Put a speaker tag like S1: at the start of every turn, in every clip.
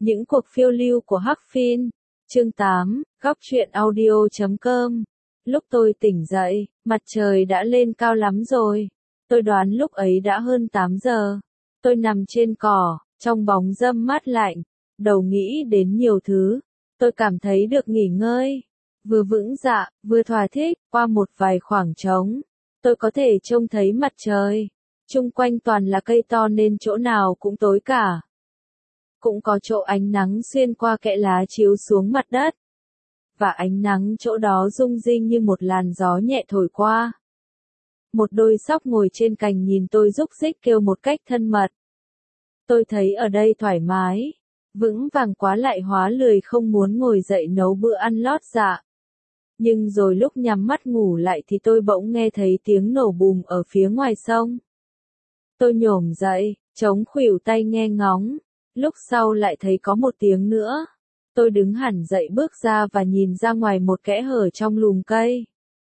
S1: Những cuộc phiêu lưu của Hắc Phin. Chương 8, góc truyện audio.com. Lúc tôi tỉnh dậy, mặt trời đã lên cao lắm rồi. Tôi đoán lúc ấy đã hơn 8 giờ. Tôi nằm trên cỏ, trong bóng râm mát lạnh, đầu nghĩ đến nhiều thứ. Tôi cảm thấy được nghỉ ngơi, vừa vững dạ, vừa thỏa thích. Qua một vài khoảng trống, tôi có thể trông thấy mặt trời. Chung quanh toàn là cây to nên chỗ nào cũng tối cả. Cũng có chỗ ánh nắng xuyên qua kẽ lá chiếu xuống mặt đất. Và ánh nắng chỗ đó rung rinh như một làn gió nhẹ thổi qua. Một đôi sóc ngồi trên cành nhìn tôi rúc rích kêu một cách thân mật. Tôi thấy ở đây thoải mái, vững vàng quá lại hóa lười không muốn ngồi dậy nấu bữa ăn lót dạ. Nhưng rồi lúc nhắm mắt ngủ lại thì tôi bỗng nghe thấy tiếng nổ bùm ở phía ngoài sông. Tôi nhổm dậy, chống khuỷu tay nghe ngóng. Lúc sau lại thấy có một tiếng nữa. Tôi đứng hẳn dậy bước ra và nhìn ra ngoài một kẽ hở trong lùm cây.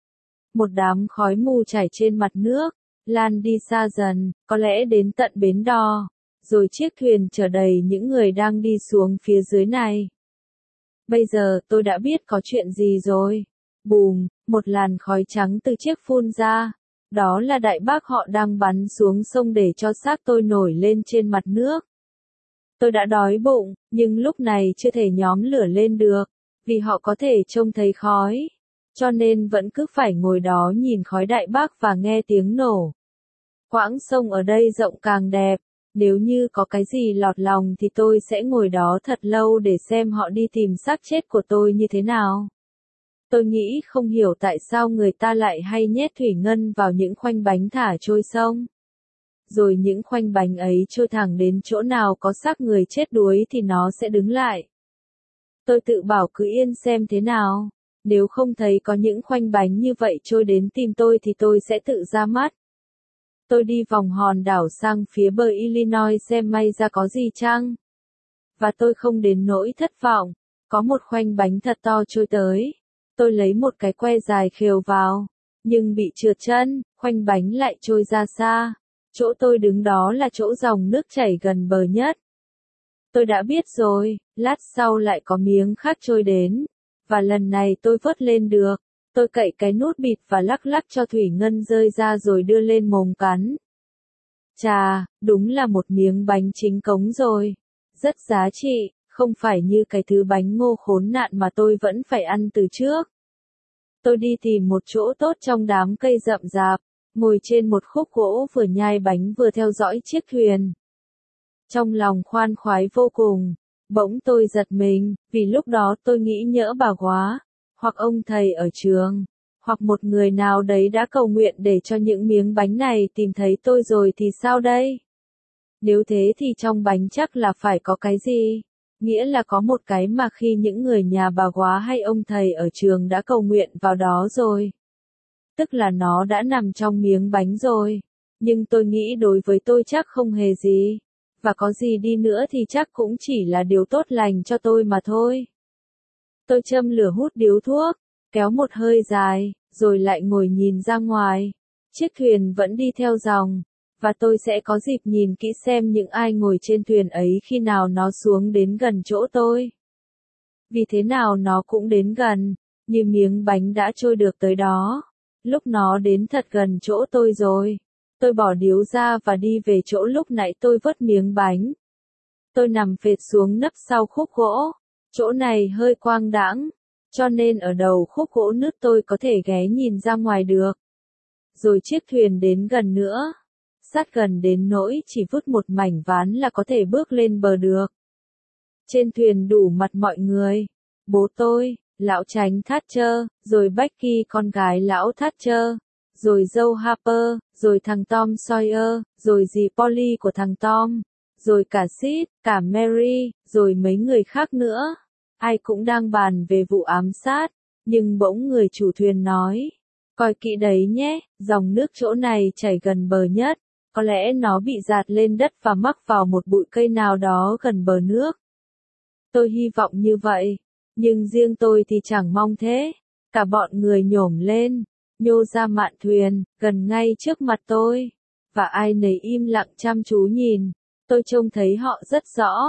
S1: Một đám khói mù chảy trên mặt nước, lan đi xa dần, có lẽ đến tận bến đò. Rồi chiếc thuyền chở đầy những người đang đi xuống phía dưới này. Bây giờ tôi đã biết có chuyện gì rồi. Bùm, một làn khói trắng từ chiếc phun ra. Đó là đại bác họ đang bắn xuống sông để cho xác tôi nổi lên trên mặt nước. Tôi đã đói bụng, nhưng lúc này chưa thể nhóm lửa lên được, vì họ có thể trông thấy khói. Cho nên vẫn cứ phải ngồi đó nhìn khói đại bác và nghe tiếng nổ. Quãng sông ở đây rộng càng đẹp, nếu như có cái gì lọt lòng thì tôi sẽ ngồi đó thật lâu để xem họ đi tìm xác chết của tôi như thế nào. Tôi nghĩ không hiểu tại sao người ta lại hay nhét thủy ngân vào những khoanh bánh thả trôi sông. Rồi những khoanh bánh ấy trôi thẳng đến chỗ nào có xác người chết đuối thì nó sẽ đứng lại. Tôi tự bảo cứ yên xem thế nào, nếu không thấy có những khoanh bánh như vậy trôi đến tìm tôi thì tôi sẽ tự ra mắt. Tôi đi vòng hòn đảo sang phía bờ Illinois xem may ra có gì chăng. Và tôi không đến nỗi thất vọng, có một khoanh bánh thật to trôi tới. Tôi lấy một cái que dài khều vào, nhưng bị trượt chân, khoanh bánh lại trôi ra xa. Chỗ tôi đứng đó là chỗ dòng nước chảy gần bờ nhất. Tôi đã biết rồi, lát sau lại có miếng khác trôi đến. Và lần này tôi vớt lên được. Tôi cậy cái nút bịt và lắc lắc cho thủy ngân rơi ra rồi đưa lên mồm cắn. Chà, đúng là một miếng bánh chính cống rồi. Rất giá trị, không phải như cái thứ bánh ngô khốn nạn mà tôi vẫn phải ăn từ trước. Tôi đi tìm một chỗ tốt trong đám cây rậm rạp. Ngồi trên một khúc gỗ vừa nhai bánh vừa theo dõi chiếc thuyền. Trong lòng khoan khoái vô cùng, bỗng tôi giật mình, vì lúc đó tôi nghĩ nhỡ bà quá, hoặc ông thầy ở trường, hoặc một người nào đấy đã cầu nguyện để cho những miếng bánh này tìm thấy tôi rồi thì sao đây? Nếu thế thì trong bánh chắc là phải có cái gì? Nghĩa là có một cái mà khi những người nhà bà quá hay ông thầy ở trường đã cầu nguyện vào đó rồi. Tức là nó đã nằm trong miếng bánh rồi. Nhưng tôi nghĩ đối với tôi chắc không hề gì. Và có gì đi nữa thì chắc cũng chỉ là điều tốt lành cho tôi mà thôi. Tôi châm lửa hút điếu thuốc, kéo một hơi dài, rồi lại ngồi nhìn ra ngoài. Chiếc thuyền vẫn đi theo dòng, và tôi sẽ có dịp nhìn kỹ xem những ai ngồi trên thuyền ấy khi nào nó xuống đến gần chỗ tôi. Vì thế nào nó cũng đến gần, như miếng bánh đã trôi được tới đó. Lúc nó đến thật gần chỗ tôi rồi, tôi bỏ điếu ra và đi về chỗ lúc nãy tôi vớt miếng bánh. Tôi nằm phệt xuống nấp sau khúc gỗ, chỗ này hơi quang đãng, cho nên ở đầu khúc gỗ nứt tôi có thể ghé nhìn ra ngoài được. Rồi chiếc thuyền đến gần nữa, sát gần đến nỗi chỉ vứt một mảnh ván là có thể bước lên bờ được. Trên thuyền đủ mặt mọi người, bố tôi, lão Tránh Thatcher, rồi Becky con gái lão Thatcher, rồi dâu Harper, rồi thằng Tom Sawyer, rồi dì Polly của thằng Tom, rồi cả Sid, cả Mary, rồi mấy người khác nữa. Ai cũng đang bàn về vụ ám sát, nhưng bỗng người chủ thuyền nói, coi kỹ đấy nhé, dòng nước chỗ này chảy gần bờ nhất, có lẽ nó bị dạt lên đất và mắc vào một bụi cây nào đó gần bờ nước. Tôi hy vọng như vậy. Nhưng riêng tôi thì chẳng mong thế. Cả bọn người nhổm lên, nhô ra mạn thuyền, gần ngay trước mặt tôi. Và ai nấy im lặng chăm chú nhìn. Tôi trông thấy họ rất rõ.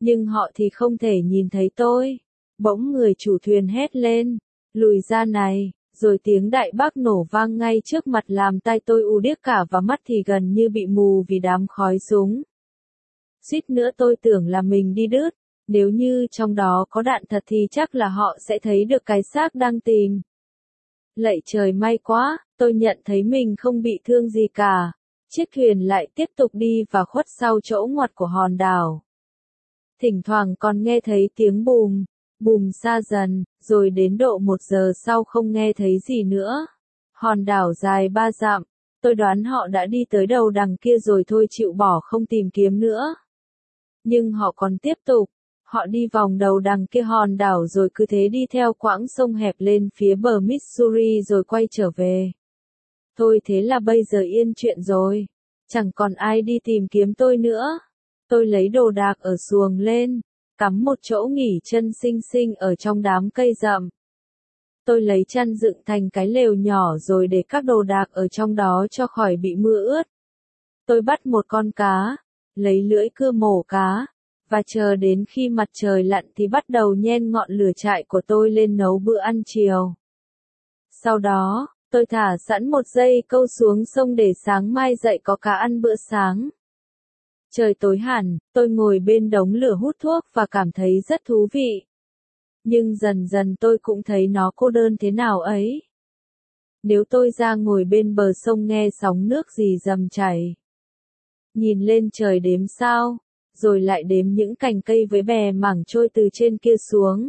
S1: Nhưng họ thì không thể nhìn thấy tôi. Bỗng người chủ thuyền hét lên, lùi ra này, rồi tiếng đại bác nổ vang ngay trước mặt làm tai tôi u điếc cả và mắt thì gần như bị mù vì đám khói súng. Suýt nữa tôi tưởng là mình đi đứt, nếu như trong đó có đạn thật thì chắc là họ sẽ thấy được cái xác đang tìm. Lạy trời may quá, tôi nhận thấy mình không bị thương gì cả. Chiếc thuyền lại tiếp tục đi và khuất sau chỗ ngoặt của hòn đảo. Thỉnh thoảng còn nghe thấy tiếng bùm, bùm xa dần, rồi đến độ 1 giờ sau không nghe thấy gì nữa. Hòn đảo dài 3 dặm, tôi đoán họ đã đi tới đầu đằng kia rồi thôi chịu bỏ không tìm kiếm nữa. Nhưng họ còn tiếp tục, họ đi vòng đầu đằng kia hòn đảo rồi cứ thế đi theo quãng sông hẹp lên phía bờ Missouri rồi quay trở về. Thôi thế là bây giờ yên chuyện rồi, chẳng còn ai đi tìm kiếm tôi nữa. Tôi lấy đồ đạc ở xuồng lên, cắm một chỗ nghỉ chân xinh xinh ở trong đám cây rậm. Tôi lấy chăn dựng thành cái lều nhỏ rồi để các đồ đạc ở trong đó cho khỏi bị mưa ướt. Tôi bắt một con cá, lấy lưỡi cưa mổ cá, và chờ đến khi mặt trời lặn thì bắt đầu nhen ngọn lửa trại của tôi lên nấu bữa ăn chiều. Sau đó, tôi thả sẵn một dây câu xuống sông để sáng mai dậy có cá ăn bữa sáng. Trời tối hẳn, tôi ngồi bên đống lửa hút thuốc và cảm thấy rất thú vị. Nhưng dần dần tôi cũng thấy nó cô đơn thế nào ấy. Nếu tôi ra ngồi bên bờ sông nghe sóng nước rì rầm chảy, nhìn lên trời đếm sao, rồi lại đếm những cành cây với bè mảng trôi từ trên kia xuống.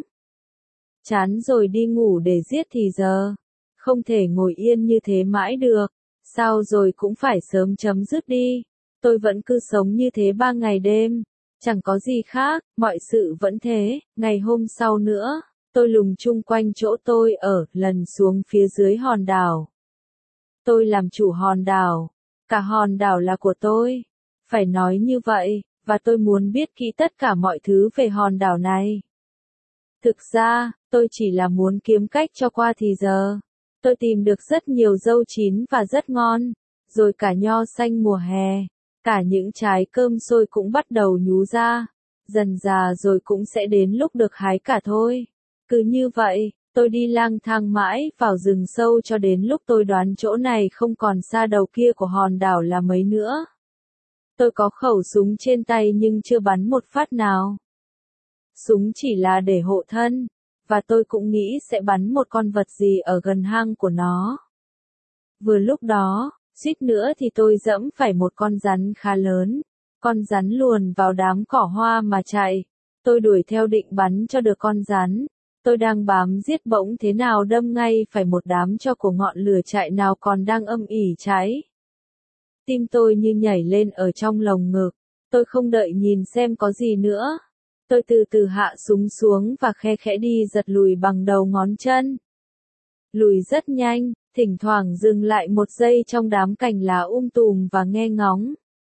S1: Chán rồi đi ngủ để giết thì giờ. Không thể ngồi yên như thế mãi được. Sao rồi cũng phải sớm chấm dứt đi. Tôi vẫn cứ sống như thế 3 ngày đêm. Chẳng có gì khác, mọi sự vẫn thế. Ngày hôm sau nữa, tôi lùng chung quanh chỗ tôi ở, lần xuống phía dưới hòn đảo. Tôi làm chủ hòn đảo. Cả hòn đảo là của tôi. Phải nói như vậy, và tôi muốn biết kỹ tất cả mọi thứ về hòn đảo này. Thực ra, tôi chỉ là muốn kiếm cách cho qua thì giờ. Tôi tìm được rất nhiều dâu chín và rất ngon, rồi cả nho xanh mùa hè, cả những trái cơm xôi cũng bắt đầu nhú ra, dần dà rồi cũng sẽ đến lúc được hái cả thôi. Cứ như vậy, tôi đi lang thang mãi vào rừng sâu cho đến lúc tôi đoán chỗ này không còn xa đầu kia của hòn đảo là mấy nữa. Tôi có khẩu súng trên tay nhưng chưa bắn một phát nào. Súng chỉ là để hộ thân. Và tôi cũng nghĩ sẽ bắn một con vật gì ở gần hang của nó. Vừa lúc đó, suýt nữa thì tôi giẫm phải một con rắn khá lớn. Con rắn luồn vào đám cỏ hoa mà chạy. Tôi đuổi theo định bắn cho được con rắn. Tôi đang bám giết bỗng thế nào đâm ngay phải một đám tro của ngọn lửa chạy nào còn đang âm ỉ cháy. Tim tôi như nhảy lên ở trong lồng ngực. Tôi không đợi nhìn xem có gì nữa. Tôi từ từ hạ súng xuống và khe khẽ đi giật lùi bằng đầu ngón chân. Lùi rất nhanh, thỉnh thoảng dừng lại một giây trong đám cành lá tùm và nghe ngóng.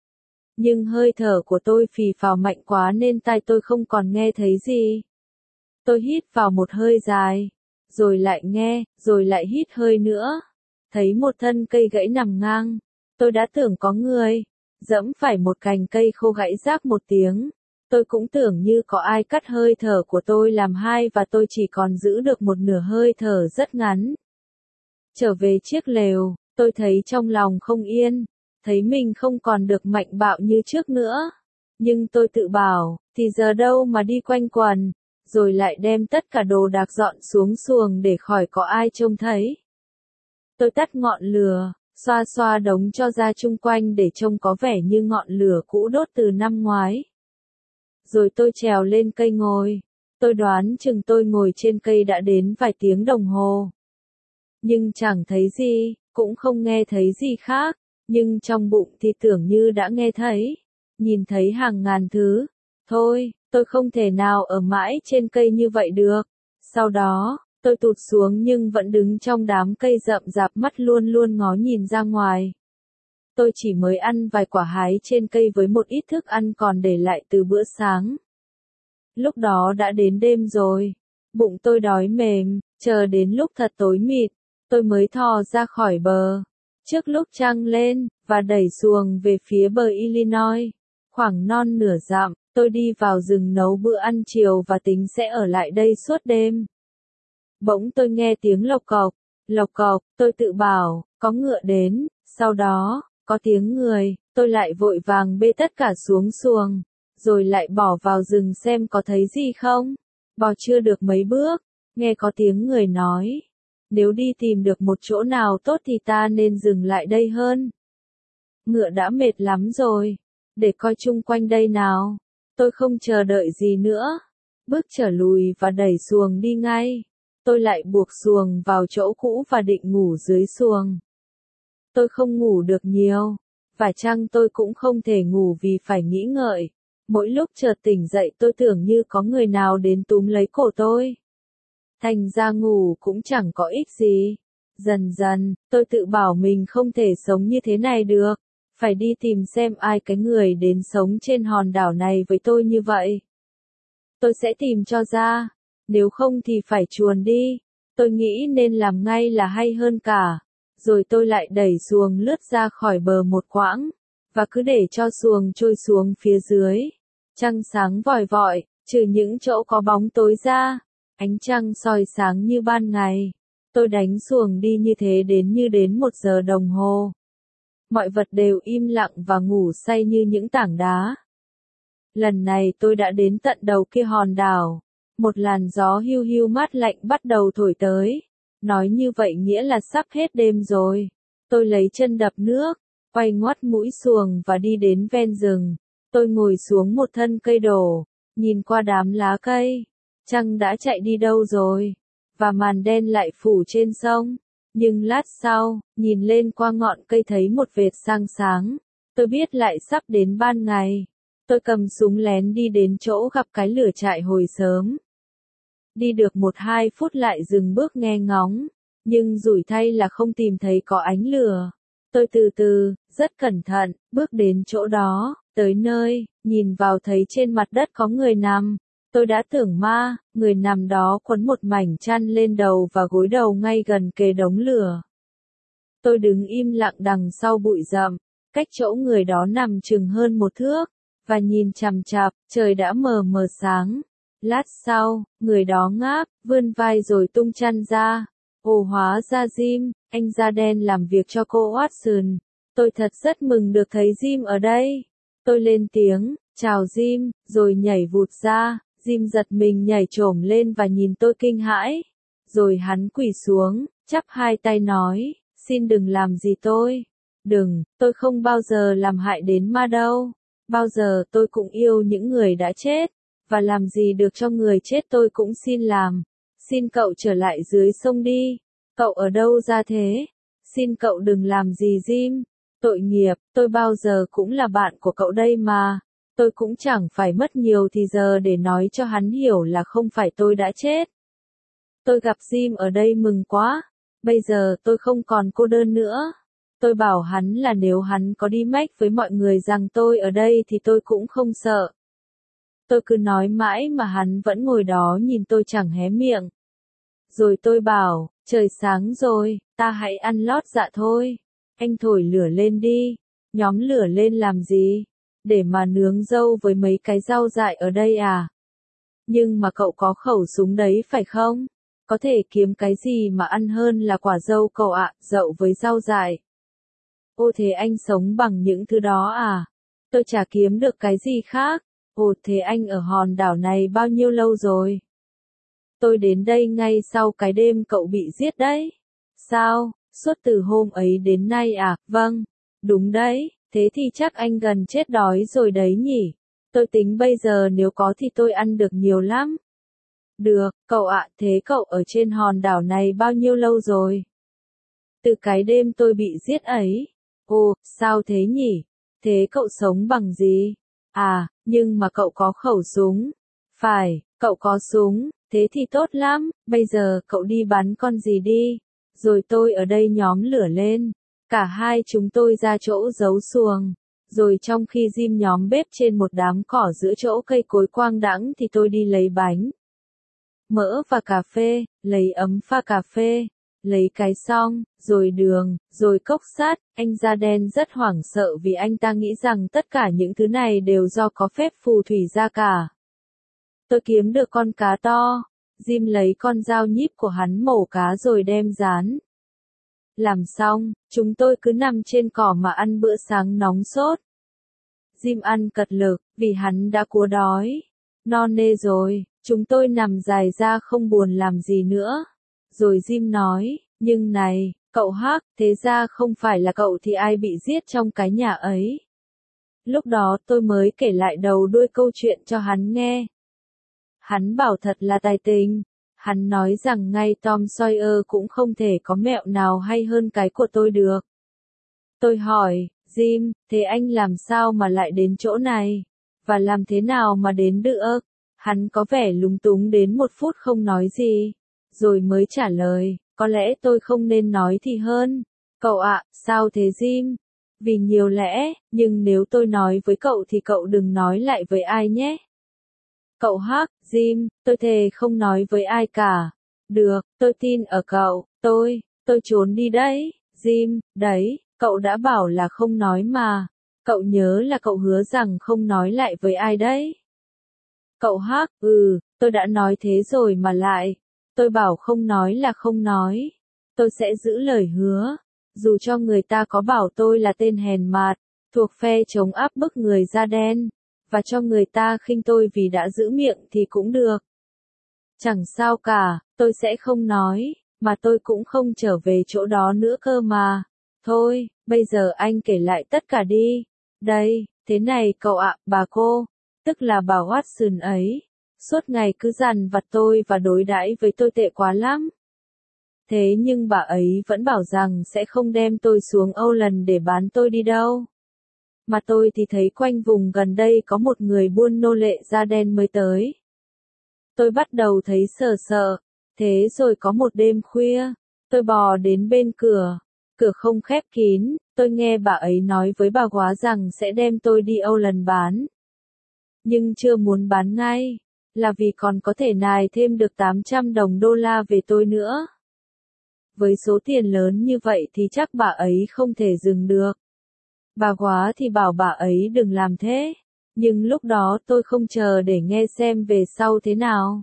S1: Nhưng hơi thở của tôi phì phào mạnh quá nên tai tôi không còn nghe thấy gì. Tôi hít vào một hơi dài, rồi lại nghe, rồi lại hít hơi nữa. Thấy một thân cây gãy nằm ngang. Tôi đã tưởng có người giẫm phải một cành cây khô gãy rác một tiếng. Tôi cũng tưởng như có ai cắt hơi thở của tôi làm hai và tôi chỉ còn giữ được một nửa hơi thở rất ngắn. Trở về chiếc lều, tôi thấy trong lòng không yên, thấy mình không còn được mạnh bạo như trước nữa. Nhưng tôi tự bảo, thì giờ đâu mà đi quanh quần, rồi lại đem tất cả đồ đạc dọn xuống xuồng để khỏi có ai trông thấy. Tôi tắt ngọn lửa, xoa xoa đống tro ra chung quanh để trông có vẻ như ngọn lửa cũ đốt từ năm ngoái. Rồi tôi trèo lên cây ngồi. Tôi đoán chừng tôi ngồi trên cây đã đến vài tiếng đồng hồ. Nhưng chẳng thấy gì, cũng không nghe thấy gì khác. Nhưng trong bụng thì tưởng như đã nghe thấy. Nhìn thấy hàng ngàn thứ. Thôi, tôi không thể nào ở mãi trên cây như vậy được. Sau đó, tôi tụt xuống nhưng vẫn đứng trong đám cây rậm rạp mắt luôn luôn ngó nhìn ra ngoài. Tôi chỉ mới ăn vài quả hái trên cây với một ít thức ăn còn để lại từ bữa sáng. Lúc đó đã đến đêm rồi. Bụng tôi đói mềm, chờ đến lúc thật tối mịt, tôi mới thò ra khỏi bờ. Trước lúc trăng lên, và đẩy xuồng về phía bờ Illinois. Khoảng non nửa dặm, Tôi đi vào rừng nấu bữa ăn chiều và tính sẽ ở lại đây suốt đêm. Bỗng tôi nghe tiếng lộc cộc, tôi tự bảo, có ngựa đến, sau đó, có tiếng người, tôi lại vội vàng bê tất cả xuống xuồng, rồi lại bỏ vào rừng xem có thấy gì không. Bò chưa được mấy bước, nghe có tiếng người nói, nếu đi tìm được một chỗ nào tốt thì ta nên dừng lại đây hơn. Ngựa đã mệt lắm rồi, để coi chung quanh đây nào. Tôi không chờ đợi gì nữa, bước trở lùi và đẩy xuồng đi ngay. Tôi lại buộc xuồng vào chỗ cũ và định ngủ dưới xuồng. Tôi không ngủ được nhiều, phải chăng tôi cũng không thể ngủ vì phải nghĩ ngợi. Mỗi lúc chợt tỉnh dậy tôi tưởng như có người nào đến túm lấy cổ tôi. Thành ra ngủ cũng chẳng có ích gì. Dần dần, tôi tự bảo mình không thể sống như thế này được. Phải đi tìm xem ai cái người đến sống trên hòn đảo này với tôi như vậy. Tôi sẽ tìm cho ra. Nếu không thì phải chuồn đi. Tôi nghĩ nên làm ngay là hay hơn cả. Rồi tôi lại đẩy xuồng lướt ra khỏi bờ một quãng. Và cứ để cho xuồng trôi xuống phía dưới. Trăng sáng vòi vọi, trừ những chỗ có bóng tối ra. Ánh trăng soi sáng như ban ngày. Tôi đánh xuồng đi như thế đến 1 giờ đồng hồ. Mọi vật đều im lặng và ngủ say như những tảng đá. Lần này tôi đã đến tận đầu kia hòn đảo. Một làn gió hiu hiu mát lạnh bắt đầu thổi tới. Nói như vậy nghĩa là sắp hết đêm rồi. Tôi lấy chân đập nước, quay ngoắt mũi xuồng và đi đến ven rừng. Tôi ngồi xuống một thân cây đổ, nhìn qua đám lá cây. Trăng đã chạy đi đâu rồi? Và màn đen lại phủ trên sông. Nhưng lát sau, nhìn lên qua ngọn cây thấy một vệt sáng sáng. Tôi biết lại sắp đến ban ngày. Tôi cầm súng lén đi đến chỗ gặp cái lửa trại hồi sớm. Đi được 1-2 phút lại dừng bước nghe ngóng. Nhưng rủi thay là không tìm thấy có ánh lửa. Tôi từ từ, rất cẩn thận, bước đến chỗ đó, tới nơi, nhìn vào thấy trên mặt đất có người nằm. Tôi đã tưởng ma, người nằm đó quấn một mảnh chăn lên đầu và gối đầu ngay gần kề đống lửa. Tôi đứng im lặng đằng sau bụi rậm, cách chỗ người đó nằm chừng hơn 1 thước, và nhìn chằm chằm, trời đã mờ mờ sáng. Lát sau, người đó ngáp, vươn vai rồi tung chăn ra. Ồ hóa ra Jim, anh da đen làm việc cho cô Watson. Tôi thật rất mừng được thấy Jim ở đây. Tôi lên tiếng, chào Jim, rồi nhảy vụt ra. Jim giật mình nhảy chổm lên và nhìn tôi kinh hãi. Rồi hắn quỳ xuống, chắp hai tay nói, xin đừng làm gì tôi. Đừng, tôi không bao giờ làm hại đến ma đâu. Bao giờ tôi cũng yêu những người đã chết. Và làm gì được cho người chết tôi cũng xin làm. Xin cậu trở lại dưới sông đi. Cậu ở đâu ra thế? Xin cậu đừng làm gì Jim. Tội nghiệp, tôi bao giờ cũng là bạn của cậu đây mà. Tôi cũng chẳng phải mất nhiều thì giờ để nói cho hắn hiểu là không phải tôi đã chết. Tôi gặp Jim ở đây mừng quá. Bây giờ tôi không còn cô đơn nữa. Tôi bảo hắn là nếu hắn có đi mách với mọi người rằng tôi ở đây thì tôi cũng không sợ. Tôi cứ nói mãi mà hắn vẫn ngồi đó nhìn tôi chẳng hé miệng. Rồi tôi bảo, trời sáng rồi, ta hãy ăn lót dạ thôi. Anh thổi lửa lên đi. Nhóm lửa lên làm gì? Để mà nướng dâu với mấy cái rau dại ở đây à? Nhưng mà cậu có khẩu súng đấy phải không? Có thể kiếm cái gì mà ăn hơn là quả dâu cậu ạ, dậu với rau dại. Ô thế anh sống bằng những thứ đó à? Tôi chả kiếm được cái gì khác. Ồ thế anh ở hòn đảo này bao nhiêu lâu rồi? Tôi đến đây ngay sau cái đêm cậu bị giết đấy. Sao, suốt từ hôm ấy đến nay à? Vâng, đúng đấy, thế thì chắc anh gần chết đói rồi đấy nhỉ? Tôi tính bây giờ nếu có thì tôi ăn được nhiều lắm. Được, cậu ạ, thế cậu ở trên hòn đảo này bao nhiêu lâu rồi? Từ cái đêm tôi bị giết ấy. Ồ, sao thế nhỉ? Thế cậu sống bằng gì? À, nhưng mà cậu có khẩu súng. Phải, cậu có súng, thế thì tốt lắm, bây giờ cậu đi bắn con gì đi. Rồi tôi ở đây nhóm lửa lên. Cả hai chúng tôi ra chỗ giấu xuồng. Rồi trong khi Jim nhóm bếp trên một đám cỏ giữa chỗ cây cối quang đãng thì tôi đi lấy bánh, mỡ và cà phê, lấy ấm pha cà phê. lấy cái xong, rồi đường, rồi cốc sắt, anh da đen rất hoảng sợ vì anh ta nghĩ rằng tất cả những thứ này đều do có phép phù thủy ra cả. Tôi kiếm được con cá to, Jim lấy con dao nhíp của hắn mổ cá rồi đem rán. Làm xong, chúng tôi cứ nằm trên cỏ mà ăn bữa sáng nóng sốt. Jim ăn cật lực, vì hắn đã cua đói. No nê rồi, chúng tôi nằm dài ra không buồn làm gì nữa. Rồi Jim nói, nhưng này, cậu Hắc, thế ra không phải là cậu thì ai bị giết trong cái nhà ấy. Lúc đó tôi mới kể lại đầu đuôi câu chuyện cho hắn nghe. Hắn bảo thật là tài tình. Hắn nói rằng ngay Tom Sawyer cũng không thể có mẹo nào hay hơn cái của tôi được. Tôi hỏi, Jim, thế anh làm sao mà lại đến chỗ này? Và làm thế nào mà đến được? Hắn có vẻ lúng túng đến 1 phút không nói gì. Rồi mới trả lời, có lẽ tôi không nên nói thì hơn. Cậu ạ, sao thế Jim? Vì nhiều lẽ, nhưng nếu tôi nói với cậu thì cậu đừng nói lại với ai nhé. Cậu Hắc, Jim, tôi thề không nói với ai cả. Được, tôi tin ở cậu, tôi trốn đi đấy, Jim, đấy, cậu đã bảo là không nói mà. Cậu nhớ là cậu hứa rằng không nói lại với ai đấy. Cậu Hắc, tôi đã nói thế rồi mà lại. Tôi bảo không nói là không nói. Tôi sẽ giữ lời hứa. Dù cho người ta có bảo tôi là tên hèn mạt, thuộc phe chống áp bức người da đen, và cho người ta khinh tôi vì đã giữ miệng thì cũng được. Chẳng sao cả, tôi sẽ không nói, mà tôi cũng không trở về chỗ đó nữa cơ mà. Thôi, bây giờ anh kể lại tất cả đi. Đây, thế này cậu ạ, bà cô, tức là bà Watson ấy, suốt ngày cứ dằn vặt tôi và đối đãi với tôi tệ quá lắm. Thế nhưng bà ấy vẫn bảo rằng sẽ không đem tôi xuống Owland để bán tôi đi đâu. Mà tôi thì thấy quanh vùng gần đây có một người buôn nô lệ da đen mới tới. Tôi bắt đầu thấy sợ sợ. Thế rồi có một đêm khuya, tôi bò đến bên cửa. Cửa không khép kín, tôi nghe bà ấy nói với bà góa rằng sẽ đem tôi đi Owland bán. Nhưng chưa muốn bán ngay, là vì còn có thể nài thêm được 800 đồng đô la về tôi nữa. Với số tiền lớn như vậy thì chắc bà ấy không thể dừng được. Bà góa thì bảo bà ấy đừng làm thế. Nhưng lúc đó tôi không chờ để nghe xem về sau thế nào.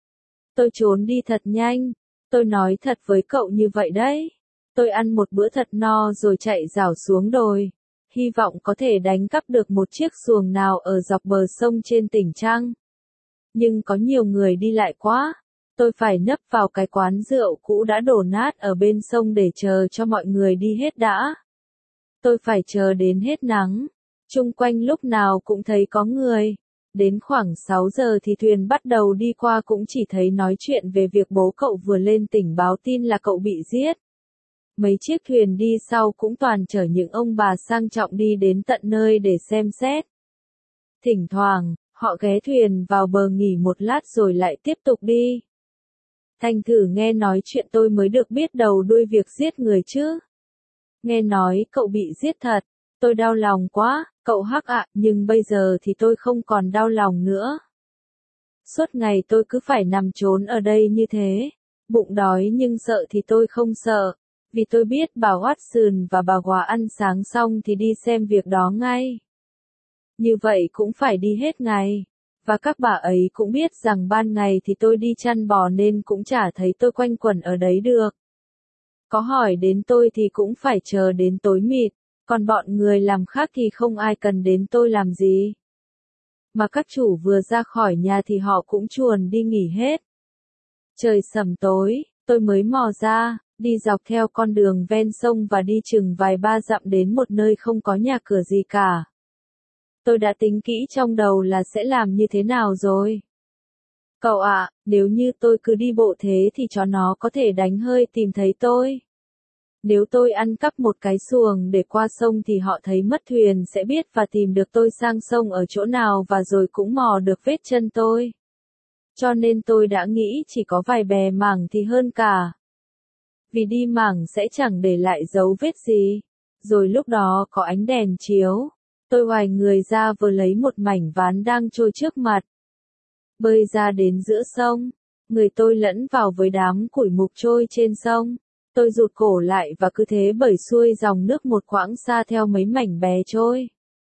S1: Tôi trốn đi thật nhanh. Tôi nói thật với cậu như vậy đấy. Tôi ăn một bữa thật no rồi chạy rảo xuống đồi. Hy vọng có thể đánh cắp được một chiếc xuồng nào ở dọc bờ sông trên tỉnh Trăng. Nhưng có nhiều người đi lại quá. Tôi phải nấp vào cái quán rượu cũ đã đổ nát ở bên sông để chờ cho mọi người đi hết đã. Tôi phải chờ đến hết nắng. Chung quanh lúc nào cũng thấy có người. Đến khoảng 6 giờ thì thuyền bắt đầu đi qua, cũng chỉ thấy nói chuyện về việc bố cậu vừa lên tỉnh báo tin là cậu bị giết. Mấy chiếc thuyền đi sau cũng toàn chở những ông bà sang trọng đi đến tận nơi để xem xét. Thỉnh thoảng, họ ghé thuyền vào bờ nghỉ một lát rồi lại tiếp tục đi. Thành thử nghe nói chuyện tôi mới được biết đầu đuôi việc giết người chứ. Nghe nói cậu bị giết thật, tôi đau lòng quá, cậu Hắc ạ, nhưng bây giờ thì tôi không còn đau lòng nữa. Suốt ngày tôi cứ phải nằm trốn ở đây như thế, bụng đói nhưng sợ thì tôi không sợ, vì tôi biết bà Watson và bà góa ăn sáng xong thì đi xem việc đó ngay. Như vậy cũng phải đi hết ngày. Và các bà ấy cũng biết rằng ban ngày thì tôi đi chăn bò nên cũng chả thấy tôi quanh quẩn ở đấy được. Có hỏi đến tôi thì cũng phải chờ đến tối mịt, còn bọn người làm khác thì không ai cần đến tôi làm gì. Mà các chủ vừa ra khỏi nhà thì họ cũng chuồn đi nghỉ hết. Trời sầm tối, tôi mới mò ra, đi dọc theo con đường ven sông và đi chừng vài ba dặm đến một nơi không có nhà cửa gì cả. Tôi đã tính kỹ trong đầu là sẽ làm như thế nào rồi. Cậu ạ, nếu như tôi cứ đi bộ thế thì chó nó có thể đánh hơi tìm thấy tôi. Nếu tôi ăn cắp một cái xuồng để qua sông thì họ thấy mất thuyền sẽ biết và tìm được tôi sang sông ở chỗ nào và rồi cũng mò được vết chân tôi. Cho nên tôi đã nghĩ chỉ có vài bè mảng thì hơn cả. Vì đi mảng sẽ chẳng để lại dấu vết gì. Rồi lúc đó có ánh đèn chiếu. Tôi oài người ra vừa lấy một mảnh ván đang trôi trước mặt. Bơi ra đến giữa sông. Người tôi lẫn vào với đám củi mục trôi trên sông. Tôi rụt cổ lại và cứ thế bẩy xuôi dòng nước một quãng xa theo mấy mảnh bè trôi.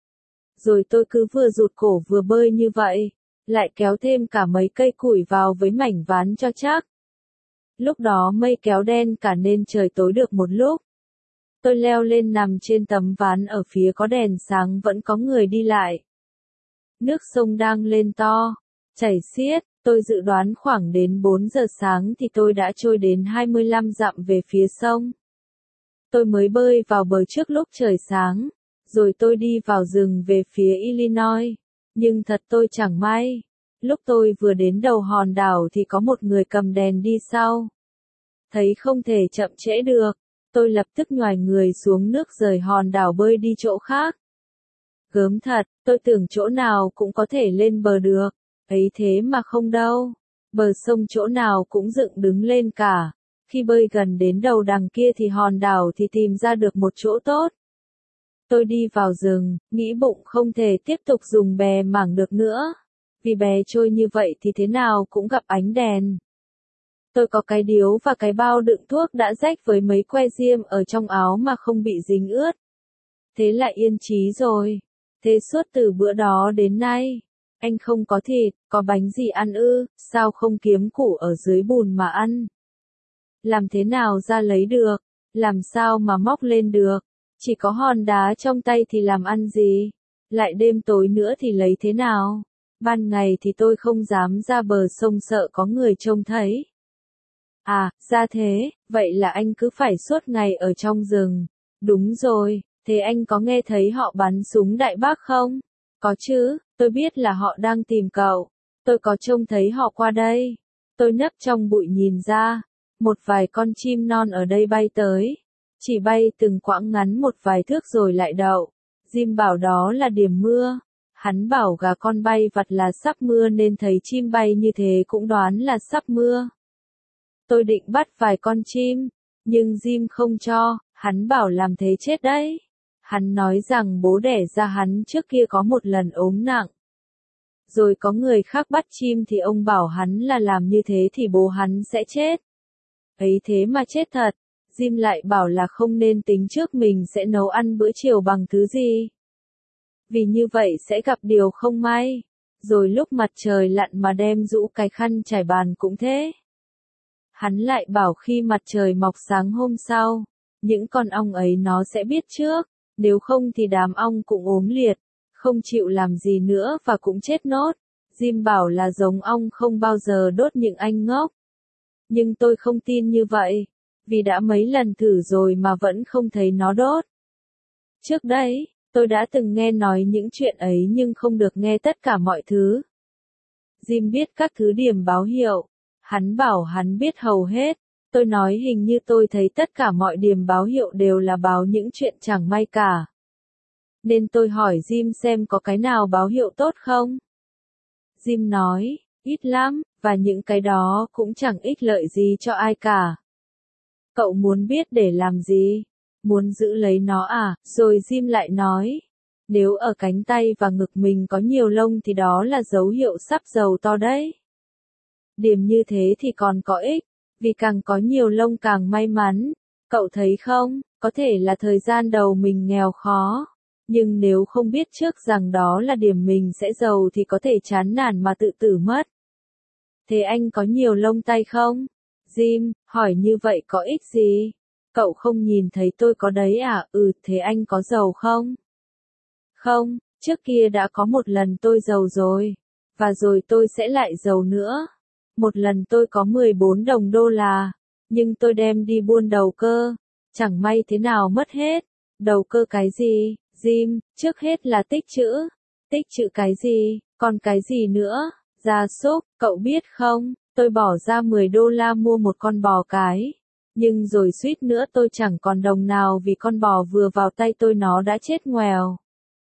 S1: Rồi tôi cứ vừa rụt cổ vừa bơi như vậy, lại kéo thêm cả mấy cây củi vào với mảnh ván cho chắc. Lúc đó mây kéo đen cả nên trời tối được một lúc. Tôi leo lên nằm trên tấm ván ở phía có đèn sáng vẫn có người đi lại. Nước sông đang lên to, chảy xiết, tôi dự đoán khoảng đến 4 giờ sáng thì tôi đã trôi đến 25 dặm về phía sông. Tôi mới bơi vào bờ trước lúc trời sáng, rồi tôi đi vào rừng về phía Illinois. Nhưng thật tôi chẳng may. Lúc tôi vừa đến đầu hòn đảo thì có một người cầm đèn đi sau. Thấy không thể chậm trễ được, tôi lập tức nhoài người xuống nước rời hòn đảo bơi đi chỗ khác. Gớm thật, tôi tưởng chỗ nào cũng có thể lên bờ được, ấy thế mà không đâu. Bờ sông chỗ nào cũng dựng đứng lên cả. Khi bơi gần đến đầu đằng kia thì hòn đảo thì tìm ra được một chỗ tốt. Tôi đi vào rừng, nghĩ bụng không thể tiếp tục dùng bè mảng được nữa. Vì bè trôi như vậy thì thế nào cũng gặp ánh đèn. Tôi có cái điếu và cái bao đựng thuốc đã rách với mấy que diêm ở trong áo mà không bị dính ướt. Thế lại yên chí rồi. Thế suốt từ bữa đó đến nay, anh không có thịt, có bánh gì ăn ư, sao không kiếm củ ở dưới bùn mà ăn? Làm thế nào ra lấy được? Làm sao mà móc lên được? Chỉ có hòn đá trong tay thì làm ăn gì? Lại đêm tối nữa thì lấy thế nào? Ban ngày thì tôi không dám ra bờ sông sợ có người trông thấy. À, ra thế, vậy là anh cứ phải suốt ngày ở trong rừng. Đúng rồi, thế anh có nghe thấy họ bắn súng đại bác không? Có chứ, tôi biết là họ đang tìm cậu. Tôi có trông thấy họ qua đây. Tôi nấp trong bụi nhìn ra. Một vài con chim non ở đây bay tới. Chỉ bay từng quãng ngắn một vài thước rồi lại đậu. Jim bảo đó là điểm mưa. Hắn bảo gà con bay vặt là sắp mưa nên thấy chim bay như thế cũng đoán là sắp mưa. Tôi định bắt vài con chim, nhưng Jim không cho, hắn bảo làm thế chết đấy. Hắn nói rằng bố đẻ ra hắn trước kia có một lần ốm nặng. Rồi có người khác bắt chim thì ông bảo hắn là làm như thế thì bố hắn sẽ chết. Ấy thế mà chết thật, Jim lại bảo là không nên tính trước mình sẽ nấu ăn bữa chiều bằng thứ gì. Vì như vậy sẽ gặp điều không may. Rồi lúc mặt trời lặn mà đem rũ cái khăn trải bàn cũng thế. Hắn lại bảo khi mặt trời mọc sáng hôm sau, những con ong ấy nó sẽ biết trước, nếu không thì đám ong cũng ốm liệt, không chịu làm gì nữa và cũng chết nốt. Jim bảo là giống ong không bao giờ đốt những anh ngốc. Nhưng tôi không tin như vậy, vì đã mấy lần thử rồi mà vẫn không thấy nó đốt. Trước đấy, tôi đã từng nghe nói những chuyện ấy nhưng không được nghe tất cả mọi thứ. Jim biết các thứ điểm báo hiệu. Hắn bảo hắn biết hầu hết. Tôi nói hình như tôi thấy tất cả mọi điểm báo hiệu đều là báo những chuyện chẳng may cả. Nên tôi hỏi Jim xem có cái nào báo hiệu tốt không? Jim nói, ít lắm, và những cái đó cũng chẳng ích lợi gì cho ai cả. Cậu muốn biết để làm gì? Muốn giữ lấy nó à? Rồi Jim lại nói, nếu ở cánh tay và ngực mình có nhiều lông thì đó là dấu hiệu sắp giàu to đấy. Điểm như thế thì còn có ích, vì càng có nhiều lông càng may mắn. Cậu thấy không, có thể là thời gian đầu mình nghèo khó, nhưng nếu không biết trước rằng đó là điểm mình sẽ giàu thì có thể chán nản mà tự tử mất. Thế anh có nhiều lông tay không? Jim, hỏi như vậy có ích gì? Cậu không nhìn thấy tôi có đấy à? Thế anh có giàu không? Không, trước kia đã có một lần tôi giàu rồi, và rồi tôi sẽ lại giàu nữa. Một lần tôi có 14 đồng đô la, nhưng tôi đem đi buôn đầu cơ, chẳng may thế nào mất hết. Đầu cơ cái gì, Jim, trước hết là tích trữ. Tích trữ cái gì, còn cái gì nữa? Gia súc, cậu biết không, tôi bỏ ra 10 đô la mua một con bò cái. Nhưng rồi suýt nữa tôi chẳng còn đồng nào vì con bò vừa vào tay tôi nó đã chết ngoèo.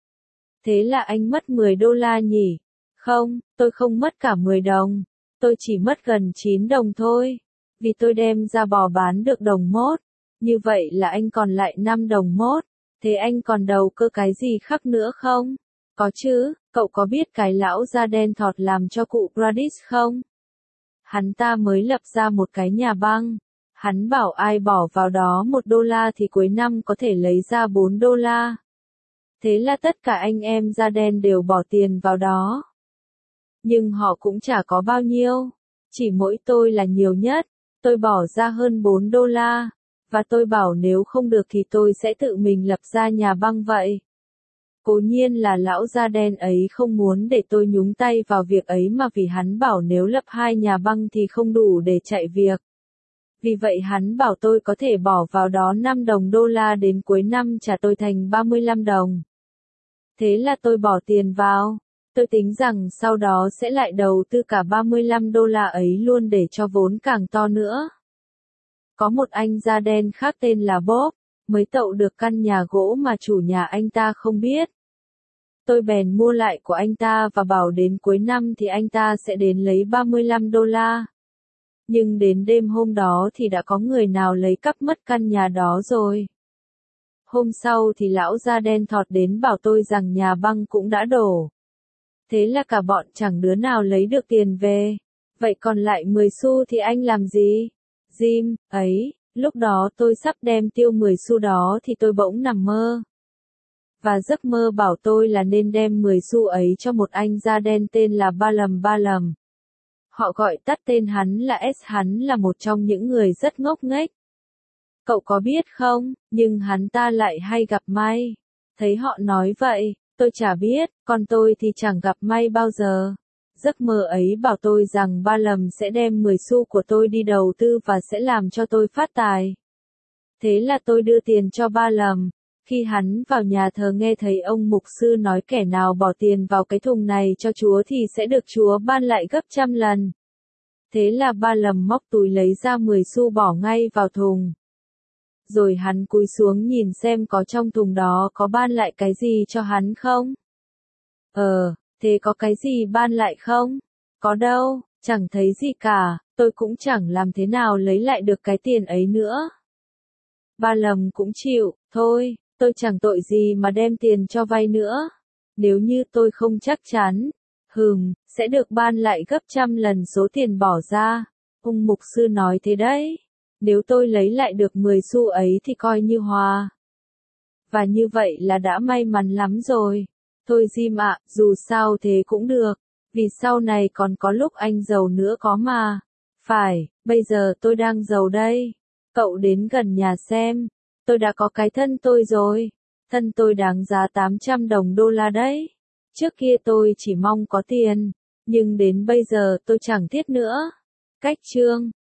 S1: Thế là anh mất 10 đô la nhỉ? Không, tôi không mất cả 10 đồng. Tôi chỉ mất gần 9 đồng thôi. Vì tôi đem ra bò bán được đồng mốt. Như vậy là anh còn lại 5 đồng mốt. Thế anh còn đầu cơ cái gì khác nữa không? Có chứ, cậu có biết cái lão da đen thọt làm cho cụ Gladys không? Hắn ta mới lập ra một cái nhà băng. Hắn bảo ai bỏ vào đó $1 thì cuối năm có thể lấy ra $4. Thế là tất cả anh em da đen đều bỏ tiền vào đó. Nhưng họ cũng chả có bao nhiêu. Chỉ mỗi tôi là nhiều nhất. Tôi bỏ ra hơn $4. Và tôi bảo nếu không được thì tôi sẽ tự mình lập ra nhà băng vậy. Cố nhiên là lão da đen ấy không muốn để tôi nhúng tay vào việc ấy mà vì hắn bảo nếu lập 2 nhà băng thì không đủ để chạy việc. Vì vậy hắn bảo tôi có thể bỏ vào đó $5 đến cuối năm trả tôi thành $35. Thế là tôi bỏ tiền vào. Tôi tính rằng sau đó sẽ lại đầu tư cả $35 ấy luôn để cho vốn càng to nữa. Có một anh da đen khác tên là Bob, mới tậu được căn nhà gỗ mà chủ nhà anh ta không biết. Tôi bèn mua lại của anh ta và bảo đến cuối năm thì anh ta sẽ đến lấy $35. Nhưng đến đêm hôm đó thì đã có người nào lấy cắp mất căn nhà đó rồi. Hôm sau thì lão da đen thọt đến bảo tôi rằng nhà băng cũng đã đổ. Thế là cả bọn chẳng đứa nào lấy được tiền về. Vậy còn lại 10 xu thì anh làm gì? Jim, ấy, lúc đó tôi sắp đem tiêu 10 xu đó thì tôi bỗng nằm mơ. Và giấc mơ bảo tôi là nên đem 10 xu ấy cho một anh da đen tên là Ba Lầm. Họ gọi tắt tên hắn là S. Hắn là một trong những người rất ngốc nghếch. Cậu có biết không, nhưng hắn ta lại hay gặp may. Thấy họ nói vậy, tôi chả biết, còn tôi thì chẳng gặp may bao giờ. Giấc mơ ấy bảo tôi rằng Ba Lầm sẽ đem 10 xu của tôi đi đầu tư và sẽ làm cho tôi phát tài. Thế là tôi đưa tiền cho Ba Lầm. Khi hắn vào nhà thờ nghe thấy ông mục sư nói kẻ nào bỏ tiền vào cái thùng này cho Chúa thì sẽ được Chúa ban lại gấp 100 lần. Thế là Ba Lầm móc túi lấy ra 10 xu bỏ ngay vào thùng. Rồi hắn cúi xuống nhìn xem có trong thùng đó có ban lại cái gì cho hắn không? Thế có cái gì ban lại không? Có đâu, chẳng thấy gì cả, tôi cũng chẳng làm thế nào lấy lại được cái tiền ấy nữa. Ba Lầm cũng chịu, thôi, tôi chẳng tội gì mà đem tiền cho vay nữa. Nếu như tôi không chắc chắn, sẽ được ban lại gấp 100 lần số tiền bỏ ra. Ông mục sư nói thế đấy. Nếu tôi lấy lại được 10 xu ấy thì coi như hòa. Và như vậy là đã may mắn lắm rồi. Thôi Jim ạ, dù sao thế cũng được. Vì sau này còn có lúc anh giàu nữa có mà. Phải, bây giờ tôi đang giàu đây. Cậu đến gần nhà xem. Tôi đã có cái thân tôi rồi. Thân tôi đáng giá $800 đấy. Trước kia tôi chỉ mong có tiền. Nhưng đến bây giờ tôi chẳng thiết nữa. Cách chương